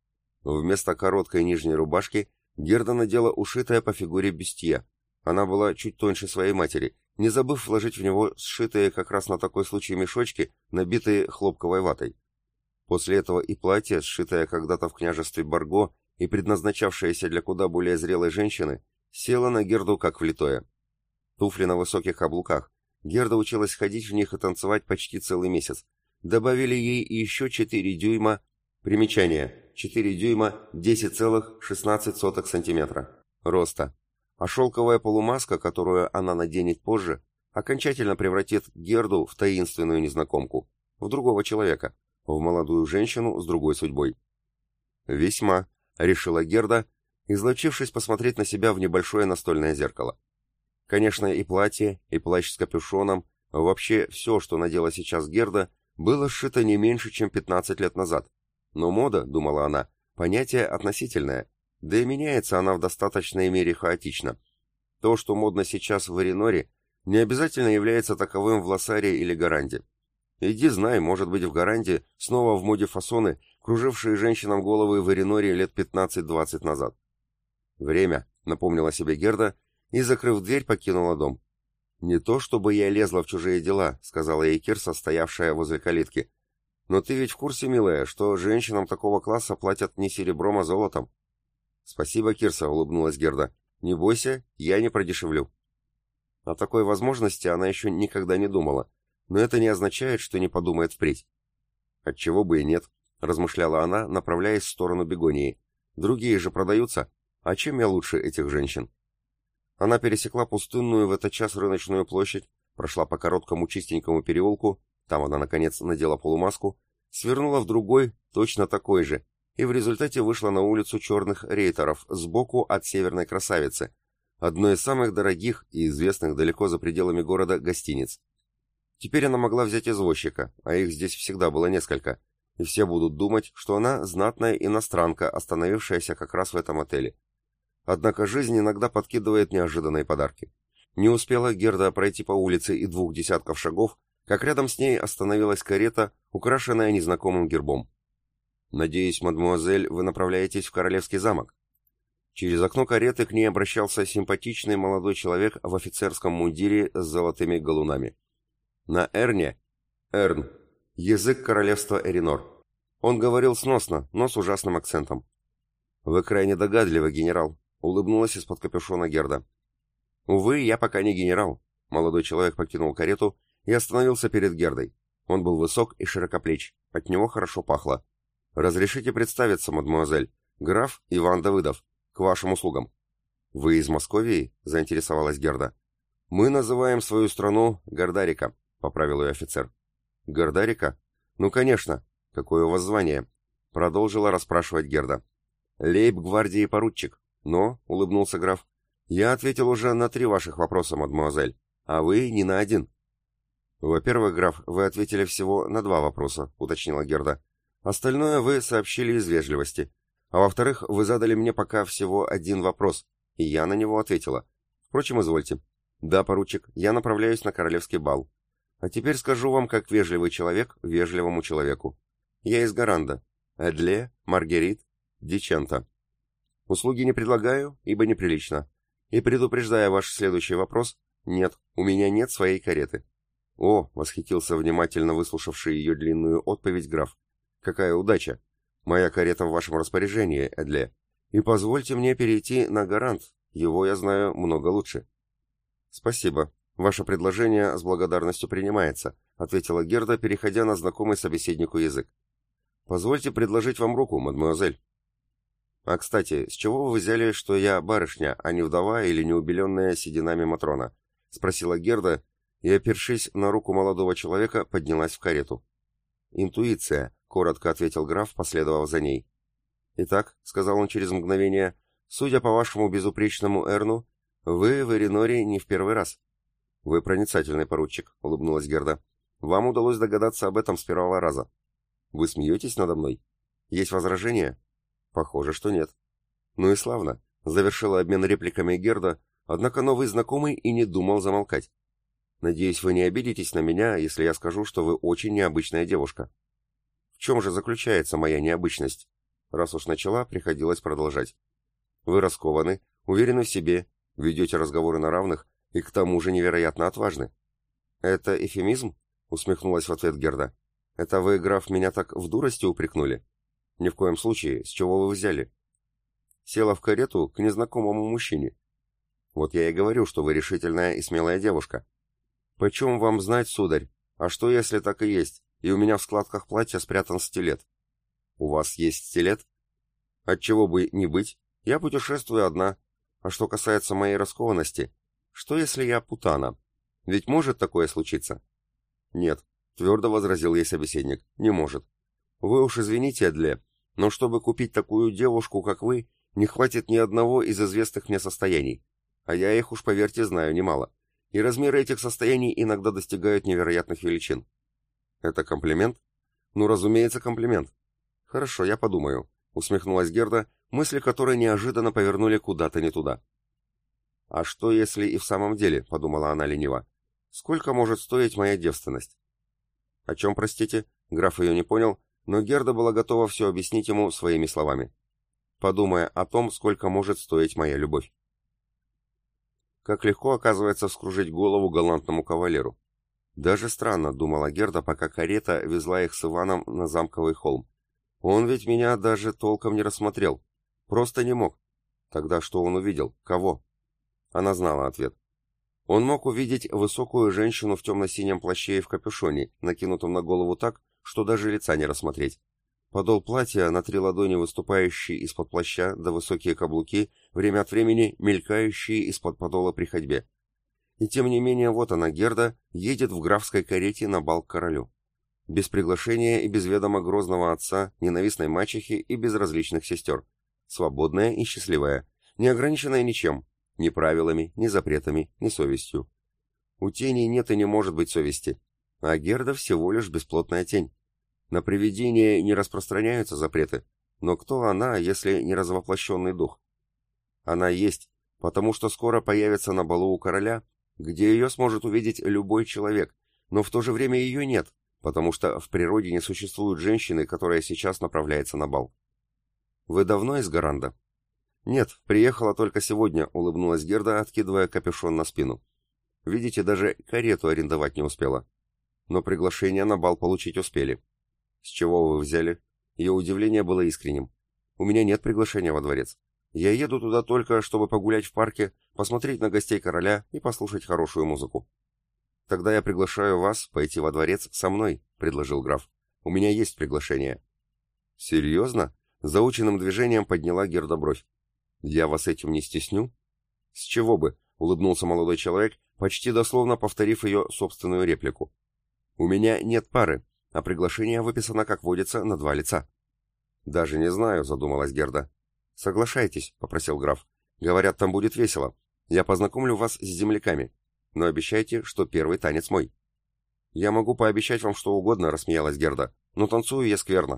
Вместо короткой нижней рубашки Герда надела ушитое по фигуре бюстье. Она была чуть тоньше своей матери, не забыв вложить в него сшитые как раз на такой случай мешочки, набитые хлопковой ватой. После этого и платье, сшитое когда-то в княжестве Барго и предназначавшееся для куда более зрелой женщины, село на Герду как влитое. Туфли на высоких каблуках. Герда училась ходить в них и танцевать почти целый месяц. Добавили ей еще четыре дюйма. Примечание. четыре дюйма десять целых шестнадцать сотых сантиметра. Роста. А шелковая полумаска, которую она наденет позже, окончательно превратит Герду в таинственную незнакомку, в другого человека, в молодую женщину с другой судьбой. «Весьма», — решила Герда, изловчившись посмотреть на себя в небольшое настольное зеркало. Конечно, и платье, и плащ с капюшоном, вообще все, что надела сейчас Герда, было сшито не меньше, чем пятнадцать лет назад. Но мода, думала она, понятие относительное, да и меняется она в достаточной мере хаотично. То, что модно сейчас в Эриноре, не обязательно является таковым в Лассаре или Гаранде. Иди знай, может быть, в Гаранде снова в моде фасоны, кружившие женщинам головы в Эриноре лет пятнадцать-двадцать назад. «Время», — напомнила себе Герда, и, закрыв дверь, покинула дом. «Не то, чтобы я лезла в чужие дела», — сказала ей Кирса, стоявшая возле калитки. «Но ты ведь в курсе, милая, что женщинам такого класса платят не серебром, а золотом?» «Спасибо, Кирса», — улыбнулась Герда. «Не бойся, я не продешевлю». О такой возможности она еще никогда не думала, но это не означает, что не подумает впредь. «Отчего бы и нет», — размышляла она, направляясь в сторону Бегонии. «Другие же продаются, а чем я лучше этих женщин?» Она пересекла пустынную в этот час рыночную площадь, прошла по короткому чистенькому переулку, там она, наконец, надела полумаску, свернула в другой, точно такой же, и в результате вышла на улицу черных рейтеров сбоку от Северной Красавицы, одной из самых дорогих и известных далеко за пределами города гостиниц. Теперь она могла взять извозчика, а их здесь всегда было несколько, и все будут думать, что она знатная иностранка, остановившаяся как раз в этом отеле. Однако жизнь иногда подкидывает неожиданные подарки. Не успела Герда пройти по улице и двух десятков шагов, как рядом с ней остановилась карета, украшенная незнакомым гербом. «Надеюсь, мадемуазель, вы направляетесь в Королевский замок?» Через окно кареты к ней обращался симпатичный молодой человек в офицерском мундире с золотыми галунами. На Эрне, Эрн, язык королевства Эринор. Он говорил сносно, но с ужасным акцентом. «Вы крайне догадливы, генерал», — улыбнулась из-под капюшона Герда. «Увы, я пока не генерал». Молодой человек покинул карету и остановился перед Гердой. Он был высок и широкоплеч, от него хорошо пахло. «Разрешите представиться, мадемуазель, граф Иван Давыдов, к вашим услугам». «Вы из Московии?» — заинтересовалась Герда. «Мы называем свою страну Гордарика», — поправил ее офицер. «Гордарика? Ну, конечно. Какое у вас звание?» — продолжила расспрашивать Герда. «Лейб-гвардии поручик». «Но», — улыбнулся граф, — «я ответил уже на три ваших вопроса, мадемуазель, а вы не на один». «Во-первых, граф, вы ответили всего на два вопроса», — уточнила Герда. «Остальное вы сообщили из вежливости. А во-вторых, вы задали мне пока всего один вопрос, и я на него ответила. Впрочем, извольте. Да, поручик, я направляюсь на королевский бал. А теперь скажу вам, как вежливый человек вежливому человеку. Я из Гаранда. Эдле, Маргерит, Дичента. Услуги не предлагаю, ибо неприлично. И предупреждая ваш следующий вопрос, нет, у меня нет своей кареты». «О!» — восхитился внимательно выслушавший ее длинную отповедь граф. «Какая удача! Моя карета в вашем распоряжении, Эдле. И позвольте мне перейти на Гарант, его я знаю много лучше». «Спасибо. Ваше предложение с благодарностью принимается», — ответила Герда, переходя на знакомый собеседнику язык. «Позвольте предложить вам руку, мадемуазель». «А, кстати, с чего вы взяли, что я барышня, а не вдова или неубеленная сединами Матрона?» — спросила Герда, и, опершись на руку молодого человека, поднялась в карету. «Интуиция», — коротко ответил граф, последовав за ней. «Итак», — сказал он через мгновение, — «судя по вашему безупречному Эрну, вы в Эриноре не в первый раз». «Вы проницательный поручик», — улыбнулась Герда. «Вам удалось догадаться об этом с первого раза». «Вы смеетесь надо мной? Есть возражения?» «Похоже, что нет». «Ну и славно», — завершила обмен репликами Герда, однако новый знакомый и не думал замолкать. «Надеюсь, вы не обидитесь на меня, если я скажу, что вы очень необычная девушка». «В чем же заключается моя необычность?» Раз уж начала, приходилось продолжать. «Вы раскованы, уверены в себе, ведете разговоры на равных и к тому же невероятно отважны». «Это эвфемизм?» — усмехнулась в ответ Герда. Это вы, граф, меня так в дурости упрекнули? Ни в коем случае, с чего вы взяли? Села в карету к незнакомому мужчине. Вот я и говорю, что вы решительная и смелая девушка. Почем вам знать, сударь? А что, если так и есть, и у меня в складках платья спрятан стилет? У вас есть стилет? Отчего бы не быть? Я путешествую одна. А что касается моей раскованности, что если я путана? Ведь может такое случиться? Нет, твердо возразил ей собеседник, не может. Вы уж извините, Эдле, но чтобы купить такую девушку, как вы, не хватит ни одного из известных мне состояний. А я их уж, поверьте, знаю немало. И размеры этих состояний иногда достигают невероятных величин. Это комплимент? Ну, разумеется, комплимент. Хорошо, я подумаю, усмехнулась Герда, мысли которой неожиданно повернули куда-то не туда. А что, если и в самом деле, подумала она лениво, сколько может стоить моя девственность? О чем, простите? Граф ее не понял, но Герда была готова все объяснить ему своими словами. Подумая о том, сколько может стоить моя любовь. Как легко, оказывается, вскружить голову галантному кавалеру. Даже странно, думала Герда, пока карета везла их с Иваном на замковый холм. Он ведь меня даже толком не рассмотрел. Просто не мог. Тогда что он увидел? Кого? Она знала ответ. Он мог увидеть высокую женщину в темно-синем плаще и в капюшоне, накинутом на голову так, что даже лица не рассмотреть. Подол платья на три ладони, выступающий из-под плаща, да высокие каблуки, время от времени мелькающие из-под подола при ходьбе. И тем не менее, вот она, Герда, едет в графской карете на бал к королю. Без приглашения и без ведома грозного отца, ненавистной мачехи и безразличных сестер. Свободная и счастливая, не ограниченная ничем, ни правилами, ни запретами, ни совестью. У тени нет и не может быть совести, а Герда всего лишь бесплотная тень. На привидение не распространяются запреты, но кто она, если не развоплощенный дух? Она есть, потому что скоро появится на балу у короля, где ее сможет увидеть любой человек, но в то же время ее нет, потому что в природе не существует женщины, которая сейчас направляется на бал. Вы давно из Гаранда? Нет, приехала только сегодня, улыбнулась Герда, откидывая капюшон на спину. Видите, даже карету арендовать не успела. Но приглашение на бал получить успели. С чего вы взяли? Ее удивление было искренним. У меня нет приглашения во дворец. Я еду туда только, чтобы погулять в парке, посмотреть на гостей короля и послушать хорошую музыку. Тогда я приглашаю вас пойти во дворец со мной, предложил граф. У меня есть приглашение. Серьезно? Заученным движением подняла Герда бровь. Я вас этим не стесню? С чего бы? Улыбнулся молодой человек, почти дословно повторив ее собственную реплику. У меня нет пары, а приглашение выписано, как водится, на два лица. Даже не знаю, задумалась Герда. Соглашайтесь, попросил граф. Говорят, там будет весело. Я познакомлю вас с земляками, но обещайте, что первый танец мой. Я могу пообещать вам что угодно, рассмеялась Герда, но танцую я скверно.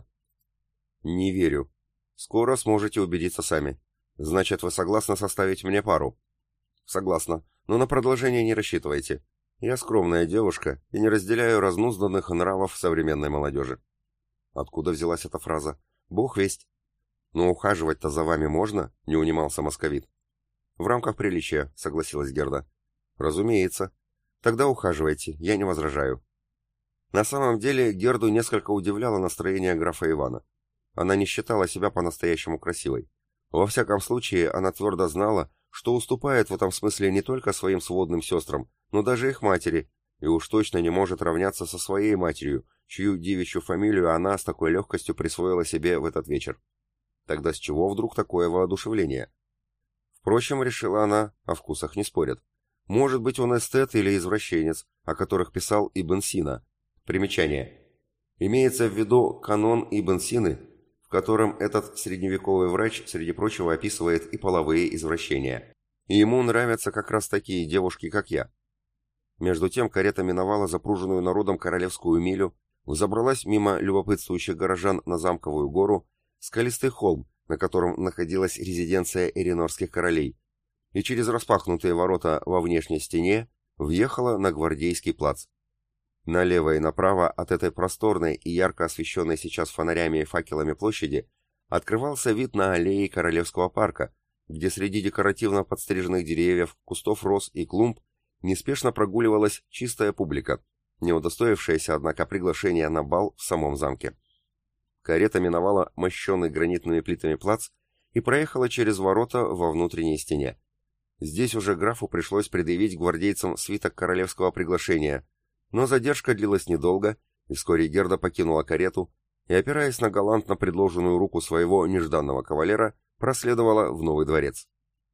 Не верю. Скоро сможете убедиться сами. Значит, вы согласны составить мне пару? Согласна, но на продолжение не рассчитывайте. Я скромная девушка и не разделяю разнузданных нравов современной молодежи. Откуда взялась эта фраза? Бог весть. Но ухаживать-то за вами можно? Не унимался московит. В рамках приличия, согласилась Герда. Разумеется. Тогда ухаживайте, я не возражаю. На самом деле Герду несколько удивляло настроение графа Ивана. Она не считала себя по-настоящему красивой. Во всяком случае, она твердо знала, что уступает в этом смысле не только своим сводным сестрам, но даже их матери, и уж точно не может равняться со своей матерью, чью девичью фамилию она с такой легкостью присвоила себе в этот вечер. Тогда с чего вдруг такое воодушевление? Впрочем, решила она, о вкусах не спорят. Может быть, он эстет или извращенец, о которых писал Ибн Сина. Примечание. Имеется в виду канон Ибн Сины, в котором этот средневековый врач, среди прочего, описывает и половые извращения. И ему нравятся как раз такие девушки, как я. Между тем карета миновала запруженную народом королевскую милю, взобралась мимо любопытствующих горожан на замковую гору, скалистый холм, на котором находилась резиденция эринорских королей, и через распахнутые ворота во внешней стене въехала на Гвардейский плац. Налево и направо от этой просторной и ярко освещенной сейчас фонарями и факелами площади открывался вид на аллеи Королевского парка, где среди декоративно подстриженных деревьев, кустов роз и клумб неспешно прогуливалась чистая публика, не удостоившаяся, однако, приглашения на бал в самом замке. Карета миновала мощенный гранитными плитами плац и проехала через ворота во внутренней стене. Здесь уже графу пришлось предъявить гвардейцам свиток королевского приглашения, но задержка длилась недолго, и вскоре Герда покинула карету и, опираясь на галантно предложенную руку своего нежданного кавалера, проследовала в новый дворец.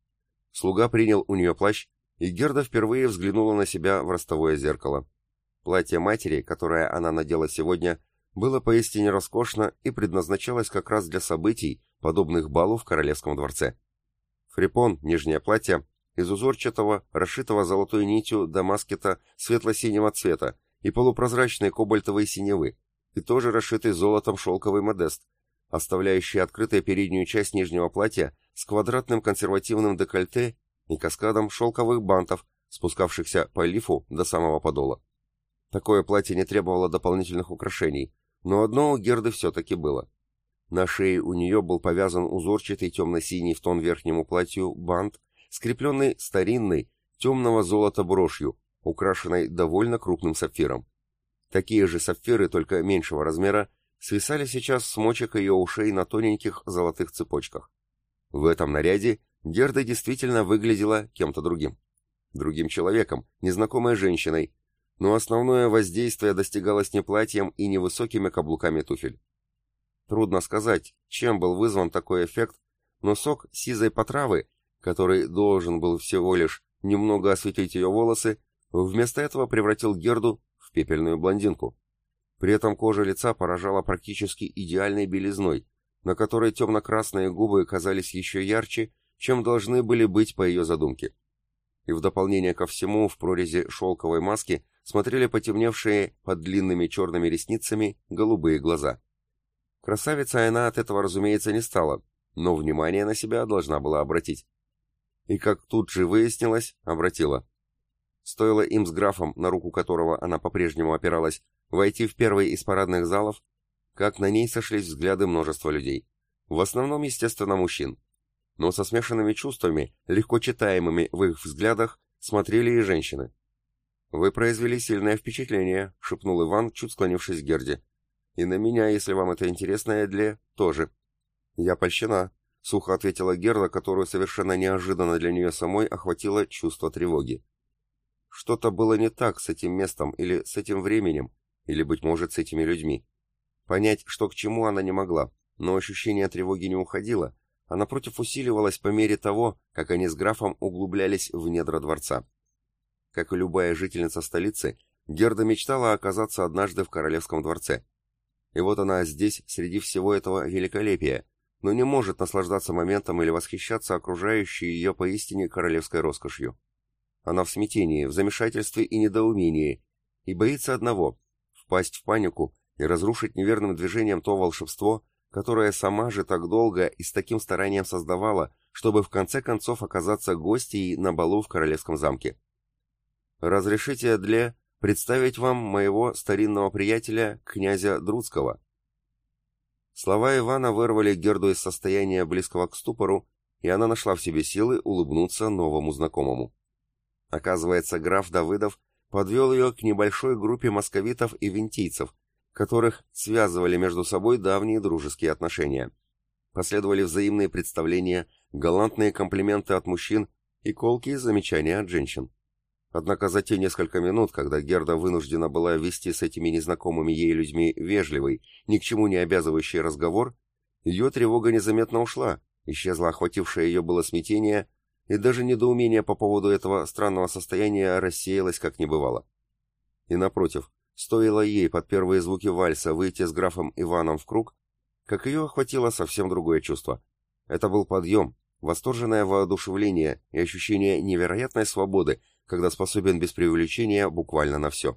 Слуга принял у нее плащ, и Герда впервые взглянула на себя в ростовое зеркало. Платье матери, которое она надела сегодня, было поистине роскошно и предназначалось как раз для событий, подобных балу в королевском дворце. Фрипон, нижнее платье, из узорчатого, расшитого золотой нитью дамаскета светло-синего цвета и полупрозрачной кобальтовой синевы, и тоже расшитый золотом шелковый модест, оставляющий открытой переднюю часть нижнего платья с квадратным консервативным декольте и каскадом шелковых бантов, спускавшихся по лифу до самого подола. Такое платье не требовало дополнительных украшений, но одно у Герды все-таки было. На шее у нее был повязан узорчатый темно-синий в тон верхнему платью бант, скрепленный старинной темного золота брошью, украшенной довольно крупным сапфиром. Такие же сапфиры, только меньшего размера, свисали сейчас с мочек ее ушей на тоненьких золотых цепочках. В этом наряде Герда действительно выглядела кем-то другим. Другим человеком, незнакомой женщиной, но основное воздействие достигалось не платьем и не высокими каблуками туфель. Трудно сказать, чем был вызван такой эффект, но сок сизой потравы, который должен был всего лишь немного осветить ее волосы, вместо этого превратил Герду в пепельную блондинку. При этом кожа лица поражала практически идеальной белизной, на которой темно-красные губы казались еще ярче, чем должны были быть по ее задумке. И в дополнение ко всему в прорези шелковой маски смотрели потемневшие под длинными черными ресницами голубые глаза. Красавицей она от этого, разумеется, не стала, но внимание на себя должна была обратить. И, как тут же выяснилось, обратила. Стоило им с графом, на руку которого она по-прежнему опиралась, войти в первый из парадных залов, как на ней сошлись взгляды множества людей. В основном, естественно, мужчин. Но со смешанными чувствами, легко читаемыми в их взглядах, смотрели и женщины. «Вы произвели сильное впечатление», — шепнул Иван, чуть склонившись к Герде. «И на меня, если вам это интересно, Эдле, тоже». «Я польщена», — сухо ответила Герда, которую совершенно неожиданно для нее самой охватило чувство тревоги. Что-то было не так с этим местом или с этим временем, или, быть может, с этими людьми. Понять, что к чему, она не могла, но ощущение тревоги не уходило, а напротив усиливалось по мере того, как они с графом углублялись в недра дворца. Как и любая жительница столицы, Герда мечтала оказаться однажды в королевском дворце. И вот она здесь, среди всего этого великолепия, но не может наслаждаться моментом или восхищаться окружающей ее поистине королевской роскошью. Она в смятении, в замешательстве и недоумении, и боится одного — впасть в панику и разрушить неверным движением то волшебство, которое сама же так долго и с таким старанием создавала, чтобы в конце концов оказаться гостьей на балу в королевском замке. «Разрешите для представить вам моего старинного приятеля, князя Друцкого». Слова Ивана вырвали Герду из состояния близкого к ступору, и она нашла в себе силы улыбнуться новому знакомому. Оказывается, граф Давыдов подвел ее к небольшой группе московитов и винтийцев, которых связывали между собой давние дружеские отношения. Последовали взаимные представления, галантные комплименты от мужчин и колкие замечания от женщин. Однако за те несколько минут, когда Герда вынуждена была вести с этими незнакомыми ей людьми вежливый, ни к чему не обязывающий разговор, ее тревога незаметно ушла, исчезло охватившее ее было смятение, и даже недоумение по поводу этого странного состояния рассеялось как не бывало. И напротив, стоило ей под первые звуки вальса выйти с графом Иваном в круг, как ее охватило совсем другое чувство. Это был подъем, восторженное воодушевление и ощущение невероятной свободы, когда способен без преувеличения буквально на все.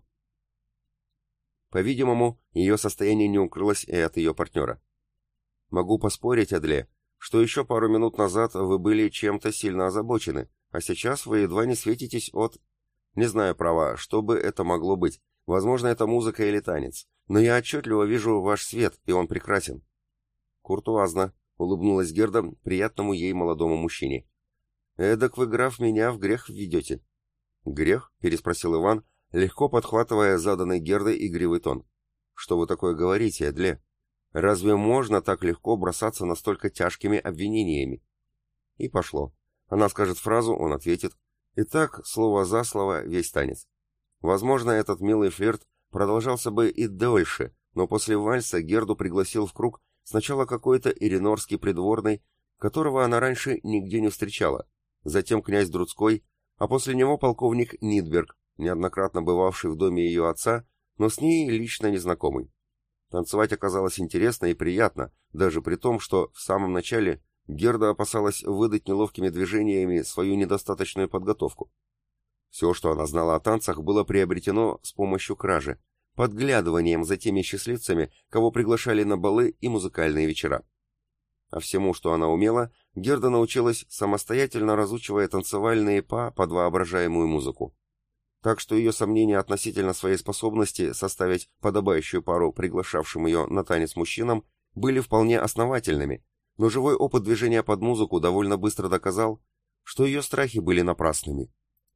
По-видимому, ее состояние не укрылось и от ее партнера. «Могу поспорить, Адле, что еще пару минут назад вы были чем-то сильно озабочены, а сейчас вы едва не светитесь от... Не знаю, право, что бы это могло быть. Возможно, это музыка или танец. Но я отчетливо вижу ваш свет, и он прекрасен». «Куртуазно», — улыбнулась Герда приятному ей молодому мужчине. «Эдак вы, граф, меня в грех введете». «Грех?» — переспросил Иван, легко подхватывая заданный Гердой игривый тон. «Что вы такое говорите, Эдле? Разве можно так легко бросаться настолько тяжкими обвинениями?» И пошло. Она скажет фразу, он ответит. И так, слово за слово, весь танец. Возможно, этот милый флирт продолжался бы и дольше, но после вальса Герду пригласил в круг сначала какой-то иринорский придворный, которого она раньше нигде не встречала, затем князь Друцкой, а после него полковник Нидберг, неоднократно бывавший в доме ее отца, но с ней лично незнакомый. Танцевать оказалось интересно и приятно, даже при том, что в самом начале Герда опасалась выдать неловкими движениями свою недостаточную подготовку. Все, что она знала о танцах, было приобретено с помощью кражи, подглядыванием за теми счастливцами, кого приглашали на балы и музыкальные вечера. А всему, что она умела, Герда научилась, самостоятельно разучивая танцевальные па под воображаемую музыку. Так что ее сомнения относительно своей способности составить подобающую пару приглашавшим ее на танец мужчинам были вполне основательными, но живой опыт движения под музыку довольно быстро доказал, что ее страхи были напрасными.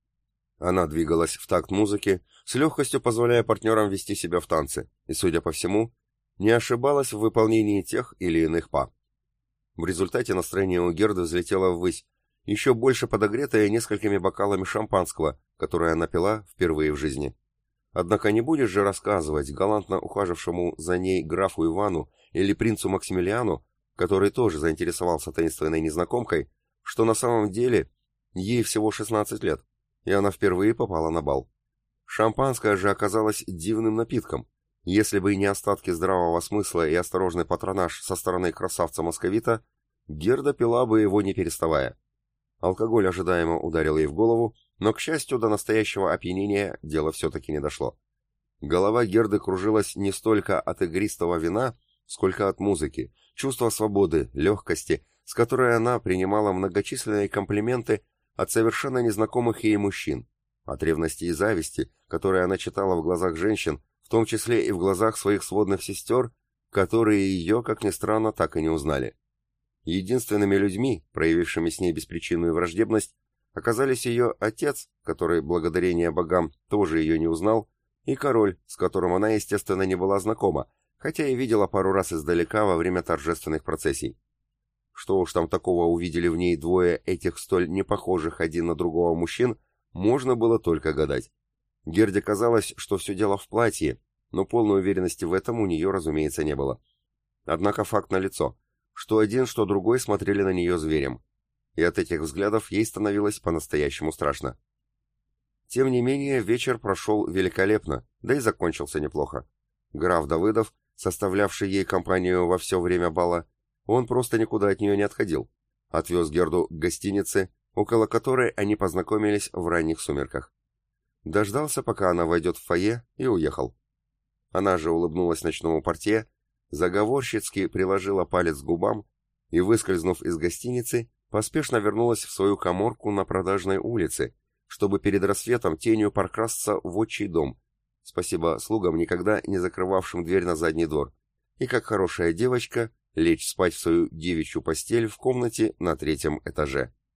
Она двигалась в такт музыки, с легкостью позволяя партнерам вести себя в танце, и, судя по всему, не ошибалась в выполнении тех или иных па. В результате настроение у Герды взлетело ввысь, еще больше подогретое несколькими бокалами шампанского, которое она пила впервые в жизни. Однако не будешь же рассказывать галантно ухажившему за ней графу Ивану или принцу Максимилиану, который тоже заинтересовался таинственной незнакомкой, что на самом деле ей всего шестнадцать лет, и она впервые попала на бал. Шампанское же оказалось дивным напитком. Если бы не остатки здравого смысла и осторожный патронаж со стороны красавца-московита, Герда пила бы его не переставая. Алкоголь ожидаемо ударил ей в голову, но, к счастью, до настоящего опьянения дело все-таки не дошло. Голова Герды кружилась не столько от игристого вина, сколько от музыки, чувства свободы, легкости, с которой она принимала многочисленные комплименты от совершенно незнакомых ей мужчин, от ревности и зависти, которые она читала в глазах женщин, в том числе и в глазах своих сводных сестер, которые ее, как ни странно, так и не узнали. Единственными людьми, проявившими с ней беспричинную враждебность, оказались ее отец, который, благодарение богам, тоже ее не узнал, и король, с которым она, естественно, не была знакома, хотя и видела пару раз издалека во время торжественных процессий. Что уж там такого увидели в ней двое этих столь непохожих один на другого мужчин, можно было только гадать. Герде казалось, что все дело в платье, но полной уверенности в этом у нее, разумеется, не было. Однако факт налицо, что один, что другой смотрели на нее зверем, и от этих взглядов ей становилось по-настоящему страшно. Тем не менее, вечер прошел великолепно, да и закончился неплохо. Граф Давыдов, составлявший ей компанию во все время бала, он просто никуда от нее не отходил. Отвез Герду к гостинице, около которой они познакомились в ранних сумерках. Дождался, пока она войдет в фойе, и уехал. Она же улыбнулась ночному портье, заговорщицки приложила палец к губам и, выскользнув из гостиницы, поспешно вернулась в свою каморку на Продажной улице, чтобы перед рассветом тенью прокрасться в отчий дом, спасибо слугам, никогда не закрывавшим дверь на задний двор, и, как хорошая девочка, лечь спать в свою девичью постель в комнате на третьем этаже.